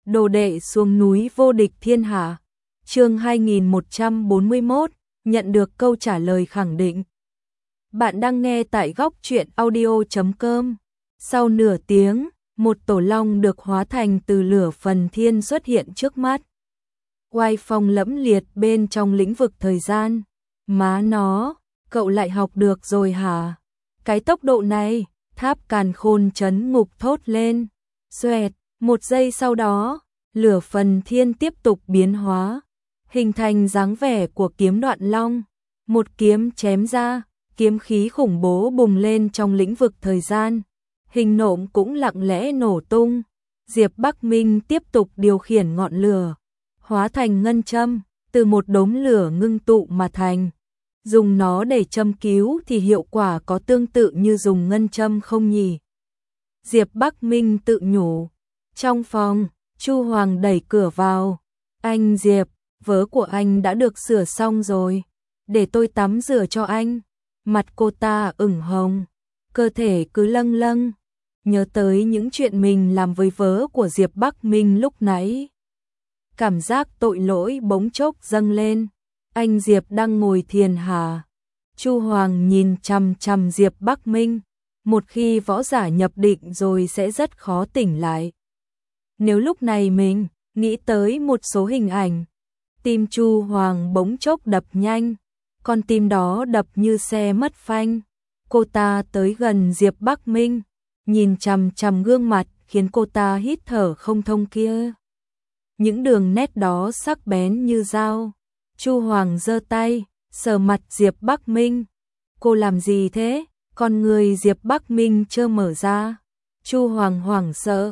Đồ đệ xuống núi vô địch thiên hạ. Chương 2141, nhận được câu trả lời khẳng định. Bạn đang nghe tại góc truyện audio.com. Sau nửa tiếng, một tổ long được hóa thành từ lửa phần thiên xuất hiện trước mắt. Oai phong lẫm liệt bên trong lĩnh vực thời gian. Má nó, cậu lại học được rồi hả? Cái tốc độ này, Tháp Càn Khôn chấn ngục thốt lên. Xoẹt, một giây sau đó, lửa phần thiên tiếp tục biến hóa, hình thành dáng vẻ của kiếm đoạn long. Một kiếm chém ra, kiếm khí khủng bố bùng lên trong lĩnh vực thời gian. Hình nộm cũng lặng lẽ nổ tung. Diệp Bắc Minh tiếp tục điều khiển ngọn lửa, hóa thành ngân châm, từ một đốm lửa ngưng tụ mà thành. Dùng nó để châm cứu thì hiệu quả có tương tự như dùng ngân châm không nhỉ? Diệp Bắc Minh tự nhủ. Trong phòng, Chu Hoàng đẩy cửa vào. Anh Diệp, vớ của anh đã được sửa xong rồi. Để tôi tắm rửa cho anh. Mặt cô ta ửng hồng, cơ thể cứ lâng lâng. Nhớ tới những chuyện mình làm với vớ của Diệp Bắc Minh lúc nãy. Cảm giác tội lỗi bỗng chốc dâng lên. Anh Diệp đang ngồi thiền hả? Chu Hoàng nhìn chằm chằm Diệp Bắc Minh. Một khi võ giả nhập định rồi sẽ rất khó tỉnh lại. Nếu lúc này mình nghĩ tới một số hình ảnh, tim Chu Hoàng bỗng chốc đập nhanh, con tim đó đập như xe mất phanh. Cô ta tới gần Diệp Bắc Minh, nhìn chằm chằm gương mặt khiến cô ta hít thở không thông kia. Những đường nét đó sắc bén như dao. Chu Hoàng giơ tay, sờ mặt Diệp Bắc Minh. Cô làm gì thế? Con người Diệp Bắc Minh chơ mở ra. Chu Hoàng hoảng sợ.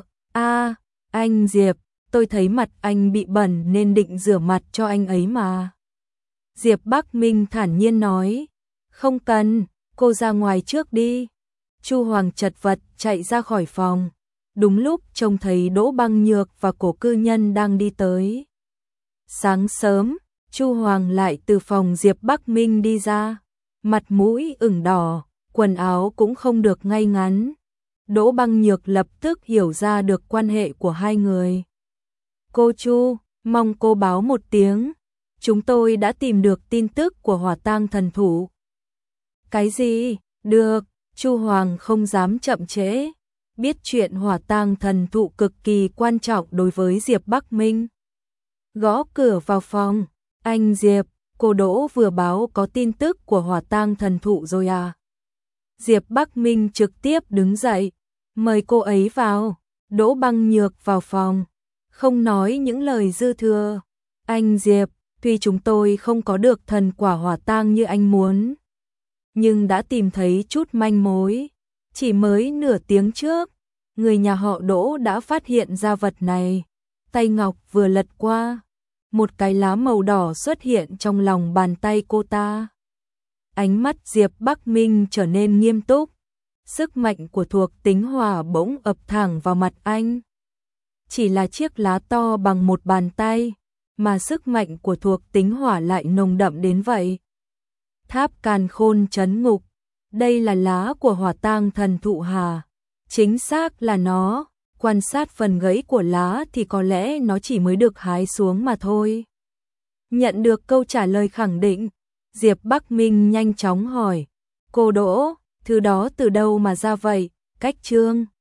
Anh Diệp, tôi thấy mặt anh bị bẩn nên định rửa mặt cho anh ấy mà. Diệp Bắc Minh thản nhiên nói. Không cần, cô ra ngoài trước đi. Chu Hoàng chật vật chạy ra khỏi phòng. Đúng lúc trông thấy Đỗ Băng Nhược và Cổ Cư Nhân đang đi tới. Sáng sớm, Chu Hoàng lại từ phòng Diệp Bắc Minh đi ra. Mặt mũi ửng đỏ, quần áo cũng không được ngay ngắn. Đỗ Băng Nhược lập tức hiểu ra được quan hệ của hai người. Cô Chu, mong cô báo một tiếng. Chúng tôi đã tìm được tin tức của Hỏa Tang thần thụ. Cái gì? Được, Chu Hoàng không dám chậm trễ. Biết chuyện Hỏa Tang thần thụ cực kỳ quan trọng đối với Diệp Bắc Minh. Gõ cửa vào phòng. Anh Diệp, cô Đỗ vừa báo có tin tức của Hỏa Tang thần thụ rồi à? Diệp Bắc Minh trực tiếp đứng dậy, mời cô ấy vào. Đỗ Băng Nhược vào phòng, không nói những lời dư thừa. Anh Diệp, tuy chúng tôi không có được thần quả hỏa tang như anh muốn, nhưng đã tìm thấy chút manh mối. Chỉ mới nửa tiếng trước, người nhà họ Đỗ đã phát hiện ra vật này. Tay ngọc vừa lật qua, một cái lá màu đỏ xuất hiện trong lòng bàn tay cô ta. Ánh mắt Diệp Bắc Minh trở nên nghiêm túc. Sức mạnh của thuộc tính hỏa bỗng ập thẳng vào mặt anh. Chỉ là chiếc lá to bằng một bàn tay, mà sức mạnh của thuộc tính hỏa lại nồng đậm đến vậy. Tháp Càn Khôn chấn ngục. Đây là lá của Hỏa Tang thần thụ hà? Chính xác là nó. Quan sát phần gãy của lá thì có lẽ nó chỉ mới được hái xuống mà thôi. Nhận được câu trả lời khẳng định, Diệp Bắc Minh nhanh chóng hỏi. Cô Đỗ, thứ đó từ đâu mà ra vậy? Cách Trương.